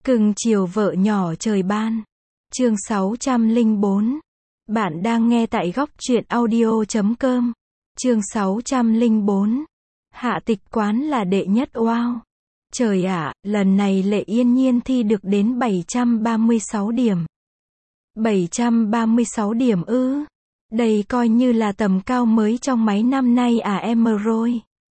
Cưng chiều vợ nhỏ trời ban. Chương 604. Bạn đang nghe tại góc truyện audio.com. Chương 604. Hạ tịch quán là đệ nhất. Wow. Trời ạ, lần này Lệ Yên Nhiên thi được đến 736 điểm. 736 điểm ư? Đây coi như là tầm cao mới trong mấy năm nay à em rồi.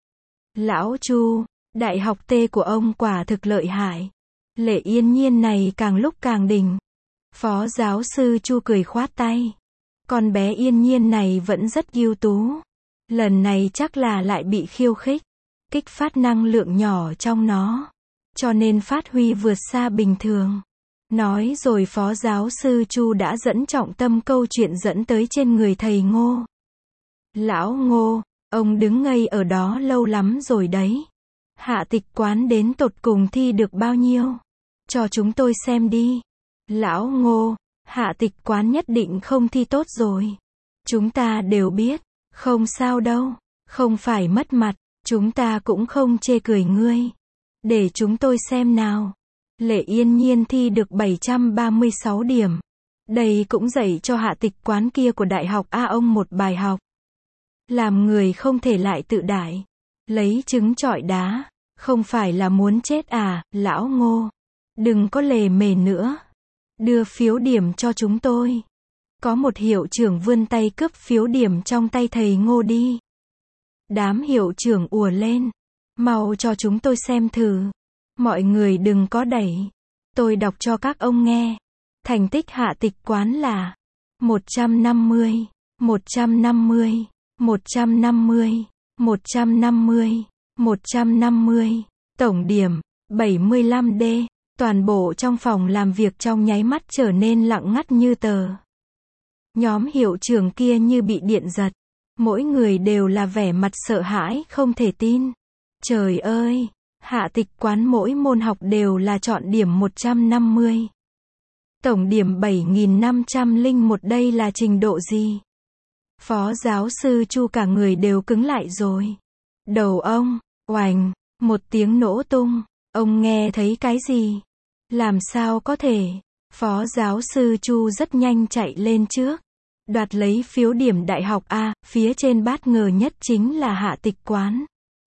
Lão Chu, đại học T của ông quả thực lợi hại. Lệ Yên Nhiên này càng lúc càng đỉnh. Phó giáo sư Chu cười khoát tay. Con bé Yên Nhiên này vẫn rất ưu tú. Lần này chắc là lại bị khiêu khích. Kích phát năng lượng nhỏ trong nó. Cho nên phát huy vượt xa bình thường. Nói rồi phó giáo sư Chu đã dẫn trọng tâm câu chuyện dẫn tới trên người thầy Ngô. Lão Ngô, ông đứng ngây ở đó lâu lắm rồi đấy. Hạ tịch quán đến tột cùng thi được bao nhiêu? Cho chúng tôi xem đi. Lão Ngô, hạ tịch quán nhất định không thi tốt rồi. Chúng ta đều biết, không sao đâu, không phải mất mặt, chúng ta cũng không chê cười ngươi. Để chúng tôi xem nào. Lệ Yên Nhiên thi được 736 điểm. Đây cũng dạy cho hạ tịch quán kia của đại học A ông một bài học. Làm người không thể lại tự đại. Lấy trứng trọi đá. Không phải là muốn chết à, lão Ngô. Đừng có lề mề nữa. Đưa phiếu điểm cho chúng tôi. Có một hiệu trưởng vươn tay cướp phiếu điểm trong tay thầy Ngô đi. Đám hiệu trưởng ùa lên. Mau cho chúng tôi xem thử. Mọi người đừng có đẩy. Tôi đọc cho các ông nghe. Thành tích hạ tịch quán là 150, 150, 150, 150, 150. Tổng điểm 75D. Toàn bộ trong phòng làm việc trong nháy mắt trở nên lặng ngắt như tờ. Nhóm hiệu trưởng kia như bị điện giật. Mỗi người đều là vẻ mặt sợ hãi không thể tin. Trời ơi! Hạ tịch quán mỗi môn học đều là chọn điểm 150. Tổng điểm 7.501, đây là trình độ gì? Phó giáo sư Chu cả người đều cứng lại rồi. Đầu ông, oành, một tiếng nổ tung. Ông nghe thấy cái gì? Làm sao có thể? Phó giáo sư Chu rất nhanh chạy lên trước. Đoạt lấy phiếu điểm đại học A, phía trên bát ngờ nhất chính là hạ tịch quán.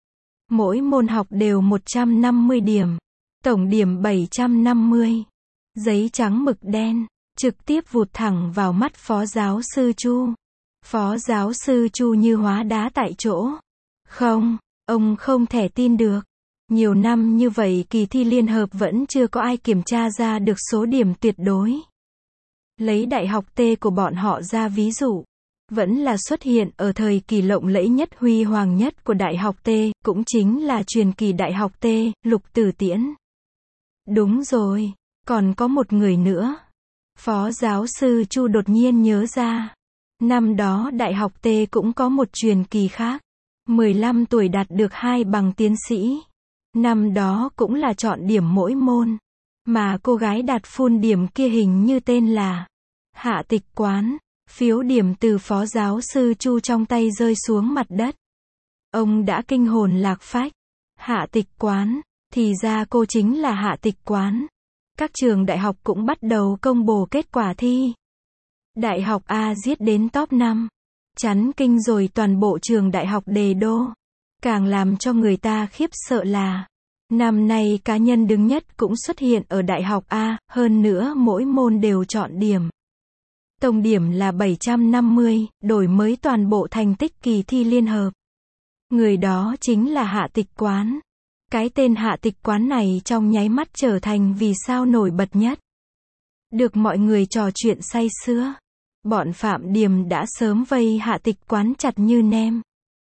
Mỗi môn học đều 150 điểm. Tổng điểm 750. Giấy trắng mực đen. Trực tiếp vụt thẳng vào mắt phó giáo sư Chu. Phó giáo sư Chu như hóa đá tại chỗ. Không, ông không thể tin được. Nhiều năm như vậy kỳ thi liên hợp vẫn chưa có ai kiểm tra ra được số điểm tuyệt đối. Lấy đại học T của bọn họ ra ví dụ. Vẫn là xuất hiện ở thời kỳ lộng lẫy nhất huy hoàng nhất của đại học T, cũng chính là truyền kỳ đại học T, Lục Tử Tiễn. Đúng rồi, còn có một người nữa. Phó giáo sư Chu đột nhiên nhớ ra. Năm đó đại học T cũng có một truyền kỳ khác. 15 tuổi đạt được 2 bằng tiến sĩ. Năm đó cũng là chọn điểm mỗi môn. Mà cô gái đạt full điểm kia hình như tên là Hạ tịch quán. Phiếu điểm từ phó giáo sư Chu trong tay rơi xuống mặt đất. Ông đã kinh hồn lạc phách. Hạ tịch quán, thì ra cô chính là hạ tịch quán. Các trường đại học cũng bắt đầu công bố kết quả thi. Đại học A giết đến top 5. Chấn kinh rồi toàn bộ trường đại học Đề Đô. Càng làm cho người ta khiếp sợ là năm nay cá nhân đứng nhất cũng xuất hiện ở đại học A, hơn nữa mỗi môn đều chọn điểm. Tổng điểm là 750, đổi mới toàn bộ thành tích kỳ thi liên hợp. Người đó chính là hạ tịch quán. Cái tên hạ tịch quán này trong nháy mắt trở thành vì sao nổi bật nhất. Được mọi người trò chuyện say sưa. Bọn Phạm Điềm đã sớm vây hạ tịch quán chặt như nem.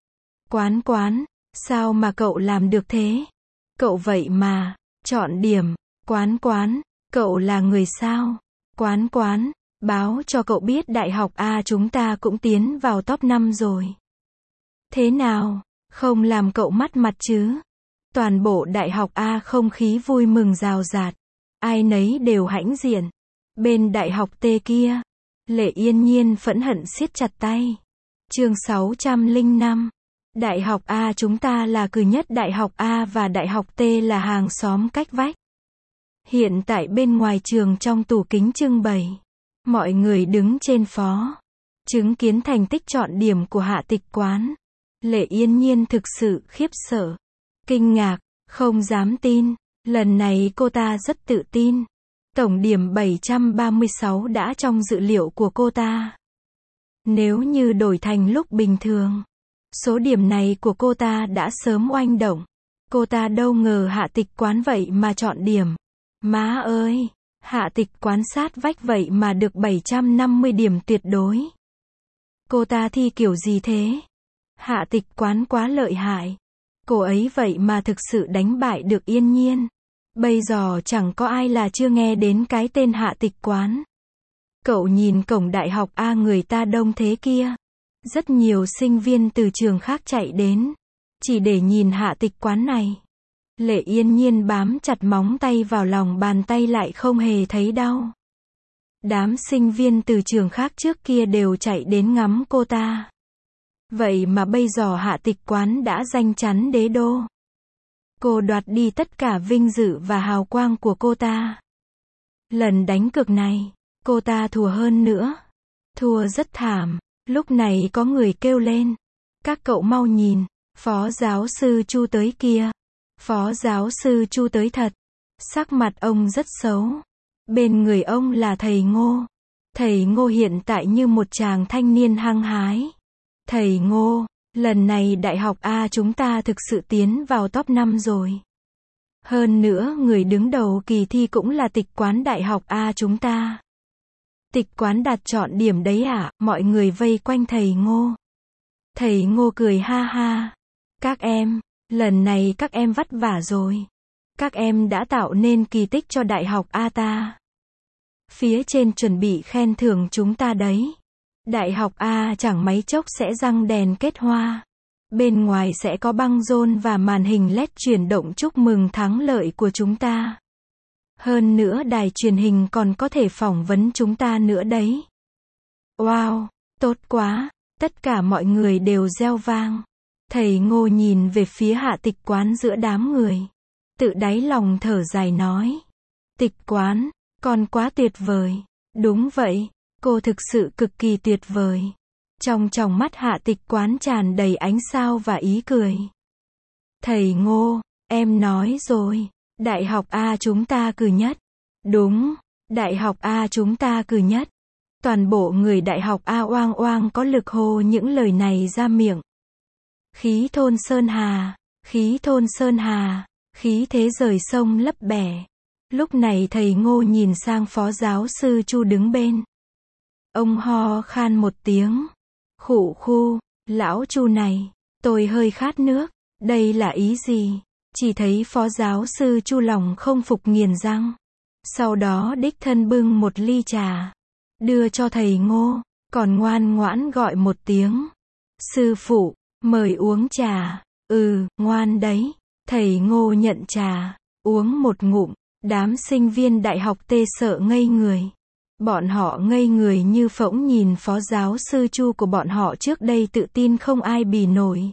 Quán, sao mà cậu làm được thế? Cậu vậy mà, chọn điểm. Quán, cậu là người sao? Quán. Báo cho cậu biết đại học A chúng ta cũng tiến vào top 5 rồi. Thế nào, không làm cậu mất mặt chứ? Toàn bộ đại học A không khí vui mừng rào rạt. Ai nấy đều hãnh diện. Bên đại học T kia, Lệ Yên Nhiên phẫn hận siết chặt tay. Chương 605. Đại học A chúng ta là cừ nhất, đại học A và đại học T là hàng xóm cách vách. Hiện tại bên ngoài trường trong tủ kính trưng bày. Mọi người đứng trên phó. Chứng kiến thành tích chọn điểm của Hạ Tịch Quán. Lệ Yên Nhiên thực sự khiếp sợ. Kinh ngạc, không dám tin. Lần này cô ta rất tự tin. Tổng điểm 736 đã trong dự liệu của cô ta. Nếu như đổi thành lúc bình thường, số điểm này của cô ta đã sớm oanh động. Cô ta đâu ngờ Hạ Tịch Quán vậy mà chọn điểm. Má ơi, Hạ Tịch Quán sát vách vậy mà được 750 điểm tuyệt đối. Cô ta thi kiểu gì thế? Hạ Tịch Quán quá lợi hại. Cô ấy vậy mà thực sự đánh bại được Yên Nhiên. Bây giờ chẳng có ai là chưa nghe đến cái tên Hạ Tịch Quán. Cậu nhìn cổng đại học A người ta đông thế kia. Rất nhiều sinh viên từ trường khác chạy đến. Chỉ để nhìn Hạ Tịch Quán này. Lệ Yên Nhiên bám chặt móng tay vào lòng bàn tay lại không hề thấy đau. Đám sinh viên từ trường khác trước kia đều chạy đến ngắm cô ta. Vậy mà bây giờ Hạ Tịch Quán đã giành chắn đế đô. Cô đoạt đi tất cả vinh dự và hào quang của cô ta. Lần đánh cược này, cô ta thua hơn nữa. Thua rất thảm. Lúc này có người kêu lên. Các cậu mau nhìn, Phó giáo sư Chu tới kia. Phó giáo sư Chu tới thật. Sắc mặt ông rất xấu. Bên người ông là thầy Ngô. Thầy Ngô hiện tại như một chàng thanh niên hăng hái. Thầy Ngô, lần này đại học A chúng ta thực sự tiến vào top 5 rồi. Hơn nữa người đứng đầu kỳ thi cũng là Tịch Quán đại học A chúng ta. Tịch Quán đạt chọn điểm đấy à? Mọi người vây quanh thầy Ngô. Thầy Ngô cười ha ha. Các em, lần này các em vất vả rồi. Các em đã tạo nên kỳ tích cho đại học A ta. Phía trên chuẩn bị khen thưởng chúng ta đấy. Đại học A chẳng mấy chốc sẽ răng đèn kết hoa. Bên ngoài sẽ có băng rôn và màn hình LED chuyển động chúc mừng thắng lợi của chúng ta. Hơn nữa đài truyền hình còn có thể phỏng vấn chúng ta nữa đấy. Wow, tốt quá, tất cả mọi người đều reo vang. Thầy Ngô nhìn về phía Hạ Tịch Quán giữa đám người. Tự đáy lòng thở dài nói. Tịch Quán, con quá tuyệt vời. Đúng vậy, cô thực sự cực kỳ tuyệt vời. Trong tròng mắt Hạ Tịch Quán tràn đầy ánh sao và ý cười. Thầy Ngô, em nói rồi, đại học A chúng ta cử nhất. Đúng, đại học A chúng ta cử nhất. Toàn bộ người đại học A oang oang có lực hô những lời này ra miệng. Khí thôn Sơn Hà, khí thôn Sơn Hà, khí thế rời sông lấp bè. Lúc này thầy Ngô nhìn sang phó giáo sư Chu đứng bên. Ông ho khan một tiếng. Khụ khu, lão Chu này, tôi hơi khát nước. Đây là ý gì? Chỉ thấy phó giáo sư Chu lòng không phục nghiền răng. Sau đó đích thân bưng một ly trà. Đưa cho thầy Ngô, còn ngoan ngoãn gọi một tiếng. Sư phụ, mời uống trà. Ngoan đấy. Thầy Ngô nhận trà, uống một ngụm. Đám sinh viên đại học tê sợ ngây người. Bọn họ ngây người như phỗng nhìn phó giáo sư Chu của bọn họ trước đây tự tin không ai bì nổi.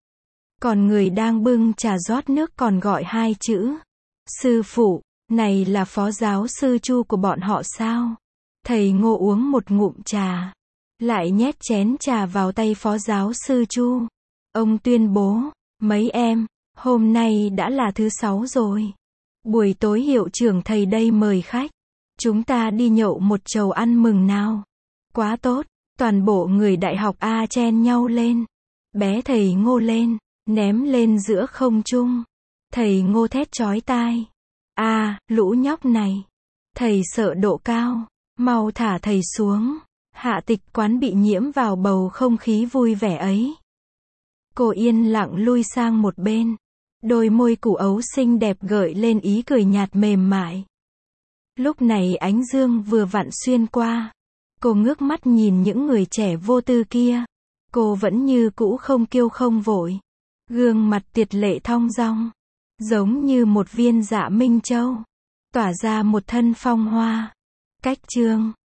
Còn người đang bưng trà rót nước còn gọi hai chữ. Sư phụ, này là phó giáo sư Chu của bọn họ sao? Thầy Ngô uống một ngụm trà. Lại nhét chén trà vào tay phó giáo sư Chu. Ông tuyên bố, mấy em, hôm nay đã là thứ 6 rồi. Buổi tối hiệu trưởng thầy đây mời khách. Chúng ta đi nhậu một chầu ăn mừng nào. Quá tốt, toàn bộ người đại học A chen nhau lên. Bé thầy Ngô lên, ném lên giữa không trung. Thầy Ngô thét chói tai. Lũ nhóc này. Thầy sợ độ cao, mau thả thầy xuống. Hạ Tịch Quán bị nhiễm vào bầu không khí vui vẻ ấy. Cô yên lặng lui sang một bên. Đôi môi củ ấu xinh đẹp gợi lên ý cười nhạt mềm mại. Lúc này ánh dương vừa vặn xuyên qua. Cô ngước mắt nhìn những người trẻ vô tư kia. Cô vẫn như cũ không kiêu không vội. Gương mặt tiệt lệ thong dong. Giống như một viên dạ minh châu. Tỏa ra một thân phong hoa. Cách chương